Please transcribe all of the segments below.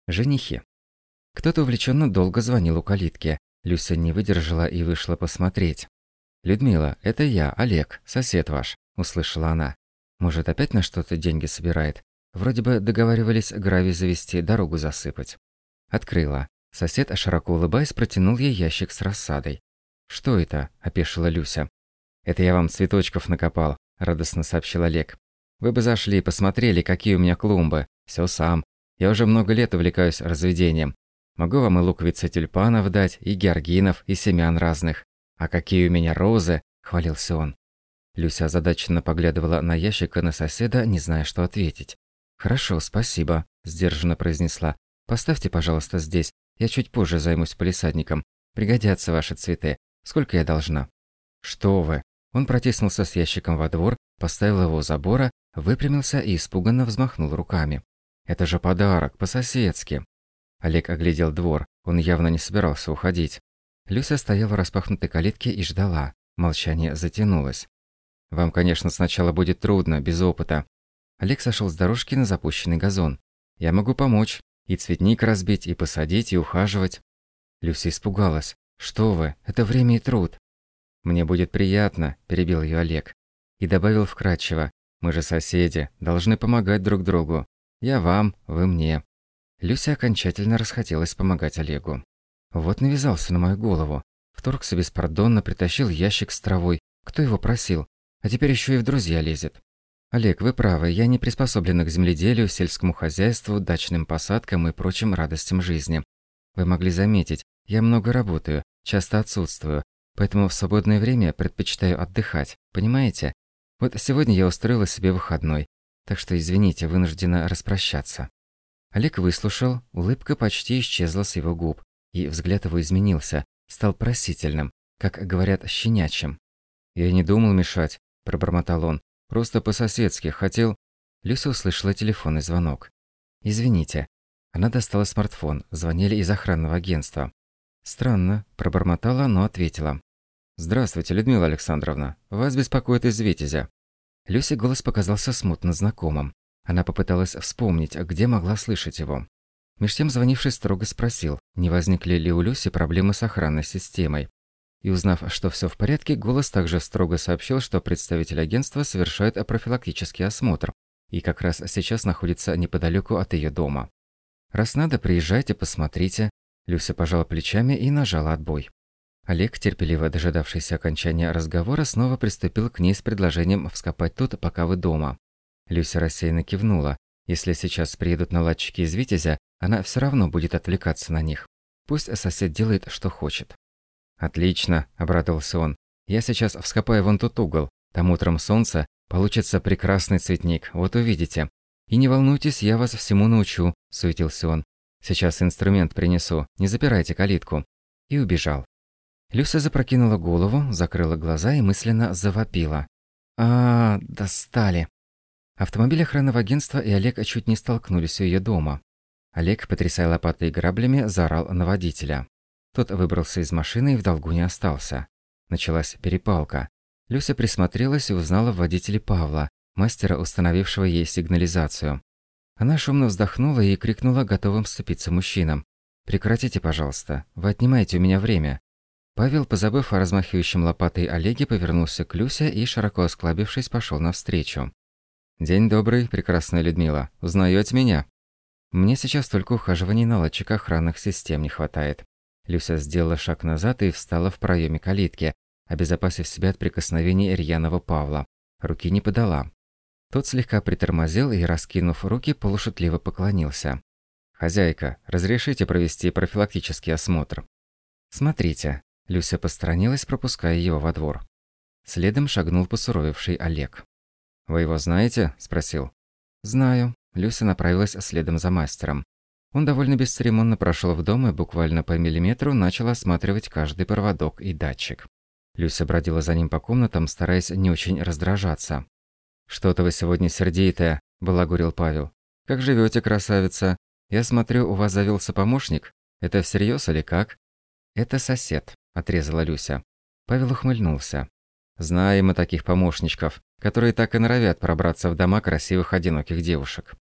Женихи. Кто-то увлеченно долго звонил у калитки. Люся не выдержала и вышла посмотреть. «Людмила, это я, Олег, сосед ваш», – услышала она. «Может, опять на что-то деньги собирает? Вроде бы договаривались гравий завести, дорогу засыпать». Открыла. Сосед, широко улыбаясь, протянул ей ящик с рассадой. «Что это?» – опешила Люся. «Это я вам цветочков накопал», – радостно сообщил Олег. «Вы бы зашли и посмотрели, какие у меня клумбы. Все сам. Я уже много лет увлекаюсь разведением. Могу вам и луковицы тюльпанов дать, и георгинов, и семян разных. А какие у меня розы!» – хвалился он. Люся озадаченно поглядывала на ящик и на соседа, не зная, что ответить. «Хорошо, спасибо», – сдержанно произнесла. «Поставьте, пожалуйста, здесь. Я чуть позже займусь палисадником. Пригодятся ваши цветы. Сколько я должна?» «Что вы!» Он протиснулся с ящиком во двор, поставил его у забора, выпрямился и испуганно взмахнул руками. «Это же подарок, по-соседски!» Олег оглядел двор. Он явно не собирался уходить. Люся стояла в распахнутой калитке и ждала. Молчание затянулось. «Вам, конечно, сначала будет трудно, без опыта». Олег сошел с дорожки на запущенный газон. «Я могу помочь. И цветник разбить, и посадить, и ухаживать». Люся испугалась. «Что вы, это время и труд». «Мне будет приятно», – перебил ее Олег. И добавил вкратчиво. «Мы же соседи, должны помогать друг другу. Я вам, вы мне». Люся окончательно расхотелось помогать Олегу. Вот навязался на мою голову. Вторгся беспардонно, притащил ящик с травой. Кто его просил? А теперь еще и в друзья лезет. Олег, вы правы, я не приспособлена к земледелию, сельскому хозяйству, дачным посадкам и прочим радостям жизни. Вы могли заметить, я много работаю, часто отсутствую, поэтому в свободное время предпочитаю отдыхать, понимаете? Вот сегодня я устроила себе выходной, так что, извините, вынуждена распрощаться». Олег выслушал, улыбка почти исчезла с его губ, и взгляд его изменился, стал просительным, как говорят, щенячьим. «Я не думал мешать», – пробормотал он, – «просто по-соседски хотел...» Люся услышала телефонный звонок. «Извините». Она достала смартфон, звонили из охранного агентства. «Странно», – пробормотала, но ответила. «Здравствуйте, Людмила Александровна. Вас беспокоит из Витязя». Люсе голос показался смутно знакомым. Она попыталась вспомнить, где могла слышать его. Меж тем звонивший строго спросил, не возникли ли у Люси проблемы с охранной системой. И узнав, что все в порядке, голос также строго сообщил, что представитель агентства совершает профилактический осмотр и как раз сейчас находится неподалеку от ее дома. «Раз надо, приезжайте, посмотрите». Люся пожала плечами и нажала отбой. Олег, терпеливо дожидавшийся окончания разговора, снова приступил к ней с предложением вскопать тут, пока вы дома. Люся рассеянно кивнула. Если сейчас приедут наладчики из Витязя, она все равно будет отвлекаться на них. Пусть сосед делает, что хочет. «Отлично», – обрадовался он. «Я сейчас вскопаю вон тот угол. Там утром солнце, получится прекрасный цветник, вот увидите. И не волнуйтесь, я вас всему научу», – суетился он. «Сейчас инструмент принесу, не запирайте калитку». И убежал. Люся запрокинула голову, закрыла глаза и мысленно завопила. Достали. Автомобиль охранного агентства и Олег чуть не столкнулись у ее дома. Олег, потрясая лопатой и граблями, заорал на водителя. Тот выбрался из машины и в долгу не остался. Началась перепалка. Люся присмотрелась и узнала в водителе Павла, мастера, установившего ей сигнализацию. Она шумно вздохнула и крикнула готовым сцепиться мужчинам. «Прекратите, пожалуйста, вы отнимаете у меня время». Павел, позабыв о размахивающем лопатой Олеге, повернулся к Люсе и, широко осклабившись, пошел навстречу. «День добрый, прекрасная Людмила. Узнаете меня?» «Мне сейчас только ухаживаний наладчика охранных систем не хватает». Люся сделала шаг назад и встала в проеме калитки, обезопасив себя от прикосновений рьяного Павла. Руки не подала. Тот слегка притормозил и, раскинув руки, полушутливо поклонился. «Хозяйка, разрешите провести профилактический осмотр?» «Смотрите». Люся посторонилась, пропуская его во двор. Следом шагнул посуровевший Олег. «Вы его знаете?» – спросил. «Знаю». Люся направилась следом за мастером. Он довольно бесцеремонно прошел в дом и буквально по миллиметру начал осматривать каждый проводок и датчик. Люся бродила за ним по комнатам, стараясь не очень раздражаться. «Что-то вы сегодня сердитая», – балагурил Павел. «Как живете, красавица? Я смотрю, у вас завелся помощник. Это всерьез или как?» «Это сосед», – отрезала Люся. Павел ухмыльнулся. «Знаем мы таких помощничков, которые так и норовят пробраться в дома красивых одиноких девушек».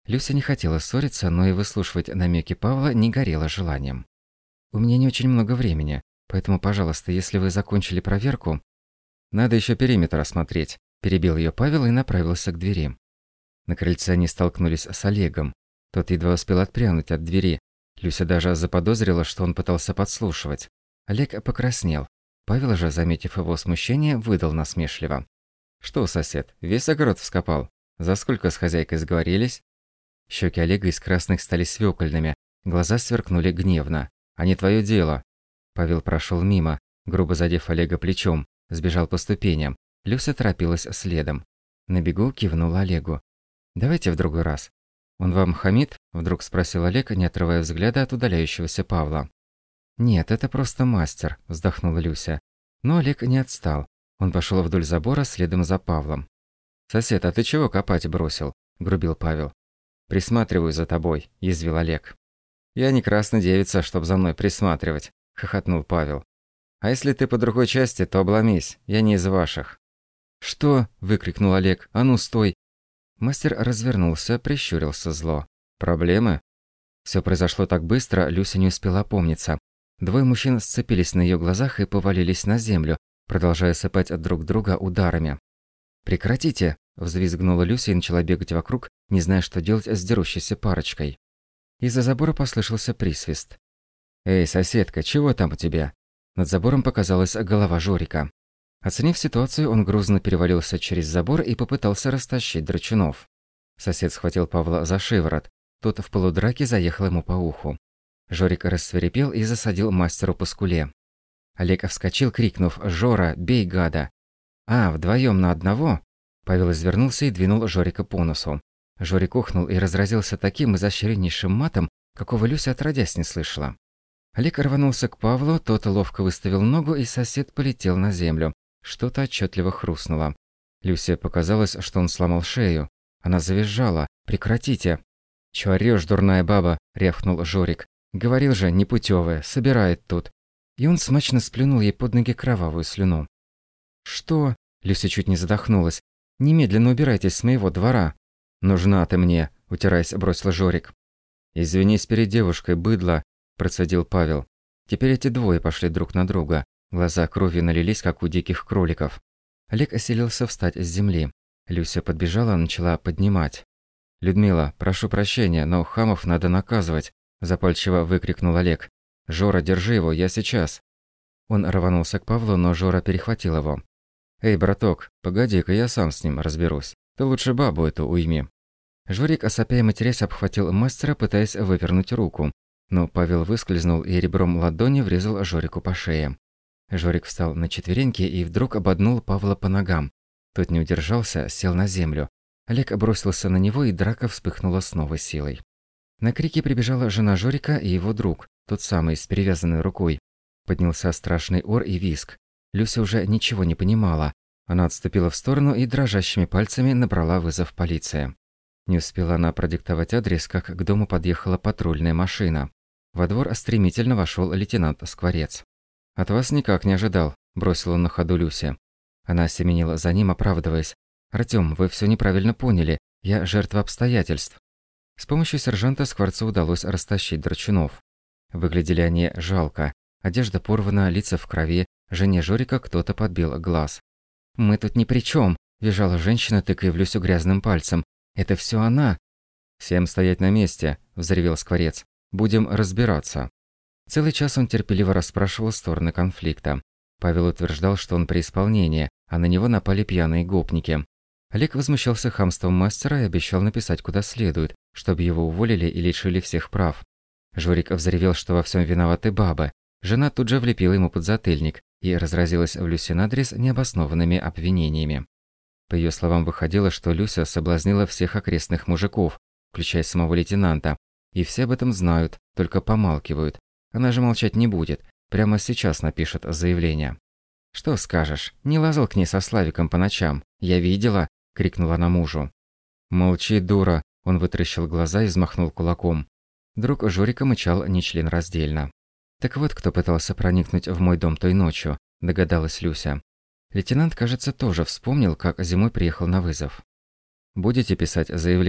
Люся не хотела ссориться, но и выслушивать намеки Павла не горела желанием. «У меня не очень много времени, поэтому, пожалуйста, если вы закончили проверку...» «Надо еще периметр осмотреть», – перебил ее Павел и направился к двери. На крыльце они столкнулись с Олегом. Тот едва успел отпрянуть от двери. Люся даже заподозрила, что он пытался подслушивать. Олег покраснел. Павел же, заметив его смущение, выдал насмешливо: «Что, сосед, весь огород вскопал? За сколько с хозяйкой сговорились?» Щеки Олега из красных стали свёкольными, глаза сверкнули гневно. «А не твое дело!» Павел прошел мимо, грубо задев Олега плечом, сбежал по ступеням. Люся торопилась следом. На бегу кивнула Олегу: «Давайте в другой раз». «Он вам хамит?» – вдруг спросил Олег, не отрывая взгляда от удаляющегося Павла. «Нет, это просто мастер», – вздохнула Люся. Но Олег не отстал. Он пошел вдоль забора следом за Павлом. «Сосед, а ты чего копать бросил?» – грубил Павел. «Присматриваю за тобой», – язвил Олег. «Я не красная девица, чтоб за мной присматривать», – хохотнул Павел. «А если ты по другой части, то обломись, я не из ваших». «Что?» – выкрикнул Олег. «А ну, стой!» Мастер развернулся, прищурился зло. «Проблемы?» Все произошло так быстро, Люся не успела опомниться. Двое мужчин сцепились на ее глазах и повалились на землю, продолжая сыпать друг друга ударами. «Прекратите!» – взвизгнула Люся и начала бегать вокруг, не зная, что делать с дерущейся парочкой. Из-за забора послышался присвист. «Эй, соседка, чего там у тебя?» Над забором показалась голова Жорика. Оценив ситуацию, он грузно перевалился через забор и попытался растащить драчунов. Сосед схватил Павла за шиворот. Тот в полудраке заехал ему по уху. Жорик рассвирепел и засадил мастеру по скуле. Олег вскочил, крикнув: «Жора, бей гада!» «А, вдвоем на одного?» Павел извернулся и двинул Жорика по носу. Жорик ухнул и разразился таким изощреннейшим матом, какого Люся отродясь не слышала. Олег рванулся к Павлу, тот ловко выставил ногу, и сосед полетел на землю. Что-то отчетливо хрустнуло. Люсе показалось, что он сломал шею. Она завизжала: «Прекратите!» «Чё орёшь, дурная баба?» – рявкнул Жорик. «Говорил же, непутёвая, собирает тут». И он смачно сплюнул ей под ноги кровавую слюну. «Что?» – Люся чуть не задохнулась. «Немедленно убирайтесь с моего двора». «Нужна ты мне», – утираясь, бросил Жорик. «Извинись перед девушкой, быдло», – процедил Павел. Теперь эти двое пошли друг на друга. Глаза кровью налились, как у диких кроликов. Олег осилился встать с земли. Люся подбежала, начала поднимать. «Людмила, прошу прощения, но хамов надо наказывать», – запальчиво выкрикнул Олег. «Жора, держи его, я сейчас». Он рванулся к Павлу, но Жора перехватил его. «Эй, браток, погоди-ка, я сам с ним разберусь. Ты лучше бабу эту уйми». Жорик, осопя и матерясь, обхватил мастера, пытаясь вывернуть руку. Но Павел выскользнул и ребром ладони врезал Жорику по шее. Жорик встал на четвереньки и вдруг ободнул Павла по ногам. Тот не удержался, сел на землю. Олег бросился на него, и драка вспыхнула с новой силой. На крики прибежала жена Жорика и его друг, тот самый с перевязанной рукой. Поднялся страшный ор и визг. Люся уже ничего не понимала. Она отступила в сторону и дрожащими пальцами набрала вызов полиции. Не успела она продиктовать адрес, как к дому подъехала патрульная машина. Во двор стремительно вошел лейтенант Скворец. «От вас никак не ожидал», – бросила на ходу Люся. Она семенила за ним, оправдываясь. «Артём, вы всё неправильно поняли. Я жертва обстоятельств». С помощью сержанта Скворцу удалось растащить драчунов. Выглядели они жалко. Одежда порвана, лица в крови. Жене Жорика кто-то подбил глаз. «Мы тут ни при чём», – визжала женщина, тыкая в Люсю грязным пальцем. «Это всё она». «Всем стоять на месте», – взревел Скворец. «Будем разбираться». Целый час он терпеливо расспрашивал стороны конфликта. Павел утверждал, что он при исполнении, а на него напали пьяные гопники. Олег возмущался хамством мастера и обещал написать куда следует, чтобы его уволили и лишили всех прав. Жорик взревел, что во всем виноваты бабы. Жена тут же влепила ему подзатыльник и разразилась в Люсин адрес необоснованными обвинениями. По ее словам, выходило, что Люся соблазнила всех окрестных мужиков, включая самого лейтенанта, и все об этом знают, только помалкивают. Она же молчать не будет, прямо сейчас напишет заявление. «Что скажешь, не лазал к ней со Славиком по ночам? Я видела!» – крикнула она мужу. «Молчи, дура!» – он вытращил глаза и взмахнул кулаком. Друг Жорика мычал нечленораздельно. «Так вот, кто пытался проникнуть в мой дом той ночью», – догадалась Люся. Лейтенант, кажется, тоже вспомнил, как зимой приехал на вызов. «Будете писать заявление?»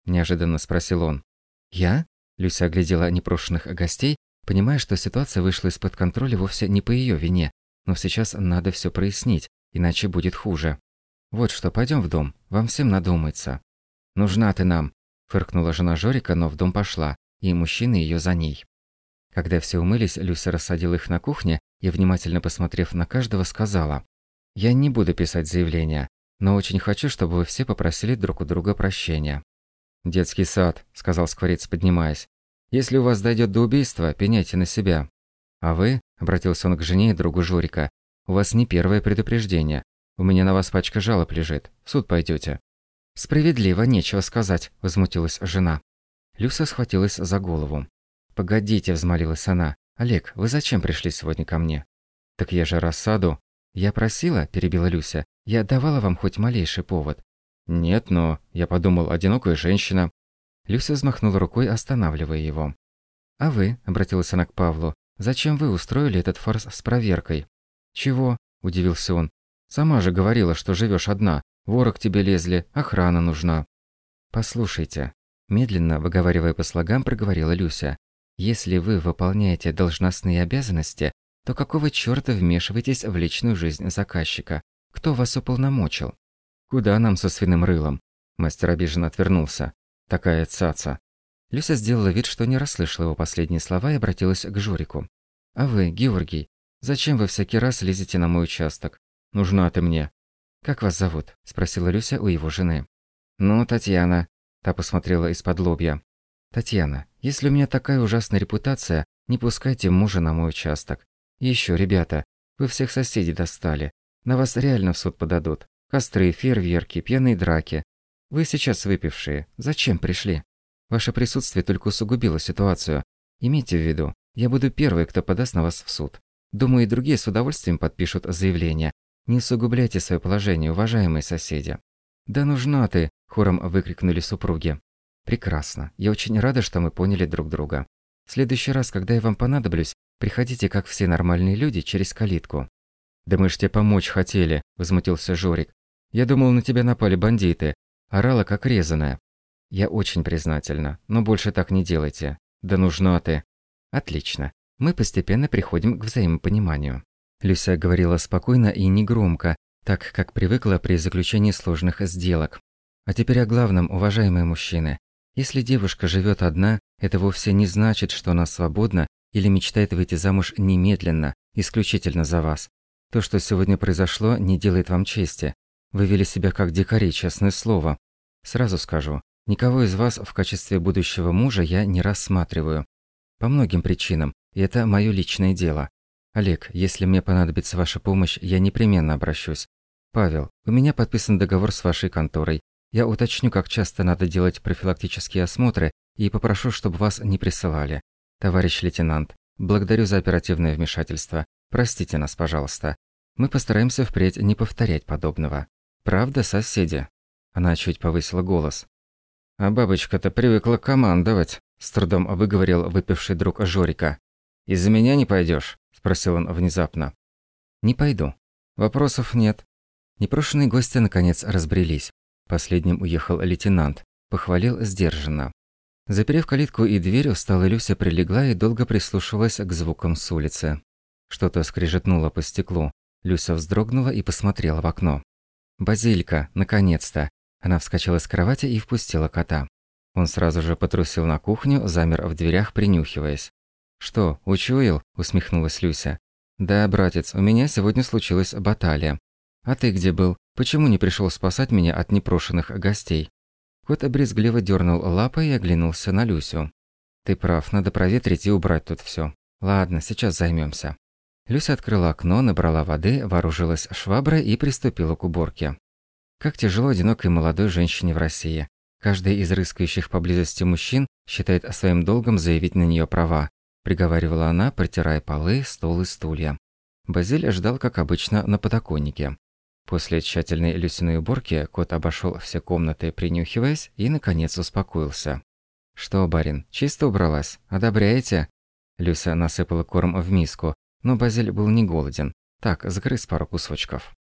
– неожиданно спросил он. «Я?» – Люся оглядела непрошенных гостей, понимая, что ситуация вышла из-под контроля вовсе не по ее вине, но сейчас надо все прояснить, иначе будет хуже. «Вот что, пойдем в дом, вам всем надо умыться». «Нужна ты нам», – фыркнула жена Жорика, но в дом пошла, и мужчины ее за ней. Когда все умылись, Люся рассадила их на кухне и, внимательно посмотрев на каждого, сказала: «Я не буду писать заявление, но очень хочу, чтобы вы все попросили друг у друга прощения». «Детский сад», – сказал Скворец, поднимаясь. «Если у вас дойдет до убийства, пеняйте на себя. А вы», – обратился он к жене и другу Жорика, – «у вас не первое предупреждение. У меня на вас пачка жалоб лежит. В суд пойдете». «Справедливо, нечего сказать», – возмутилась жена. Люся схватилась за голову. «Погодите», – взмолилась она. «Олег, вы зачем пришли сегодня ко мне?» «Так я же рассаду». «Я просила», – перебила Люся. «Я давала вам хоть малейший повод». «Нет, но...» – я подумал, одинокая женщина. Люся взмахнула рукой, останавливая его. «А вы», – обратилась она к Павлу, – «зачем вы устроили этот фарс с проверкой?» «Чего?» – удивился он. «Сама же говорила, что живешь одна. Воры к тебе лезли, охрана нужна». «Послушайте», – медленно, выговаривая по слогам, проговорила Люся. «Если вы выполняете должностные обязанности, то какого чёрта вмешиваетесь в личную жизнь заказчика? Кто вас уполномочил?» «Куда нам со свиным рылом?» Мастер обиженно отвернулся. «Такая цаца». Люся сделала вид, что не расслышала его последние слова и обратилась к Жорику. «А вы, Георгий, зачем вы всякий раз лезете на мой участок? Нужна ты мне». «Как вас зовут?» – спросила Люся у его жены. «Ну, Татьяна». Та посмотрела из-под лобья. «Татьяна, если у меня такая ужасная репутация, не пускайте мужа на мой участок. И еще, ребята, вы всех соседей достали. На вас реально в суд подадут. Костры, фейерверки, пьяные драки. Вы сейчас выпившие. Зачем пришли? Ваше присутствие только усугубило ситуацию. Имейте в виду, я буду первый, кто подаст на вас в суд. Думаю, и другие с удовольствием подпишут заявление. Не усугубляйте свое положение, уважаемые соседи». «Да нужна ты!» – хором выкрикнули супруги. «Прекрасно. Я очень рада, что мы поняли друг друга. В следующий раз, когда я вам понадоблюсь, приходите, как все нормальные люди, через калитку». «Да мы ж тебе помочь хотели», – возмутился Жорик. «Я думал, на тебя напали бандиты. Орала, как резаная». «Я очень признательна, но больше так не делайте. Да нужна ты». «Отлично. Мы постепенно приходим к взаимопониманию». Люся говорила спокойно и негромко, так как привыкла при заключении сложных сделок. «А теперь о главном, уважаемые мужчины. Если девушка живет одна, это вовсе не значит, что она свободна или мечтает выйти замуж немедленно, исключительно за вас. То, что сегодня произошло, не делает вам чести. Вы вели себя как дикари, честное слово. Сразу скажу, никого из вас в качестве будущего мужа я не рассматриваю. По многим причинам, и это мое личное дело. Олег, если мне понадобится ваша помощь, я непременно обращусь. Павел, у меня подписан договор с вашей конторой. Я уточню, как часто надо делать профилактические осмотры и попрошу, чтобы вас не присылали. Товарищ лейтенант, благодарю за оперативное вмешательство. Простите нас, пожалуйста. Мы постараемся впредь не повторять подобного. Правда, соседи?» Она чуть повысила голос. «А бабочка-то привыкла командовать», – с трудом выговорил выпивший друг Жорика. «Из-за меня не пойдешь?» – спросил он внезапно. «Не пойду. Вопросов нет». Непрошенные гости наконец разбрелись. Последним уехал лейтенант. Похвалил сдержанно. Заперев калитку и дверь, усталая Люся прилегла и долго прислушивалась к звукам с улицы. Что-то скрежетнуло по стеклу. Люся вздрогнула и посмотрела в окно. «Базилька, наконец-то!» Она вскочила с кровати и впустила кота. Он сразу же потрусил на кухню, замер в дверях, принюхиваясь. «Что, учуял?» – усмехнулась Люся. «Да, братец, у меня сегодня случилась баталия. А ты где был? Почему не пришел спасать меня от непрошенных гостей?» Кот обрезгливо дернул лапой и оглянулся на Люсю. «Ты прав, надо проветрить и убрать тут все. Ладно, сейчас займемся». Люся открыла окно, набрала воды, вооружилась шваброй и приступила к уборке. Как тяжело одинокой молодой женщине в России. Каждый из рыскающих поблизости мужчин считает своим долгом заявить на нее права, приговаривала она, протирая полы, стол и стулья. Базиль ждал, как обычно, на подоконнике. После тщательной Люсиной уборки кот обошел все комнаты, принюхиваясь, и, наконец, успокоился. «Что, барин, чисто убралась? Одобряете?» Люся насыпала корм в миску, но Базиль был не голоден. Так, загрыз пару кусочков.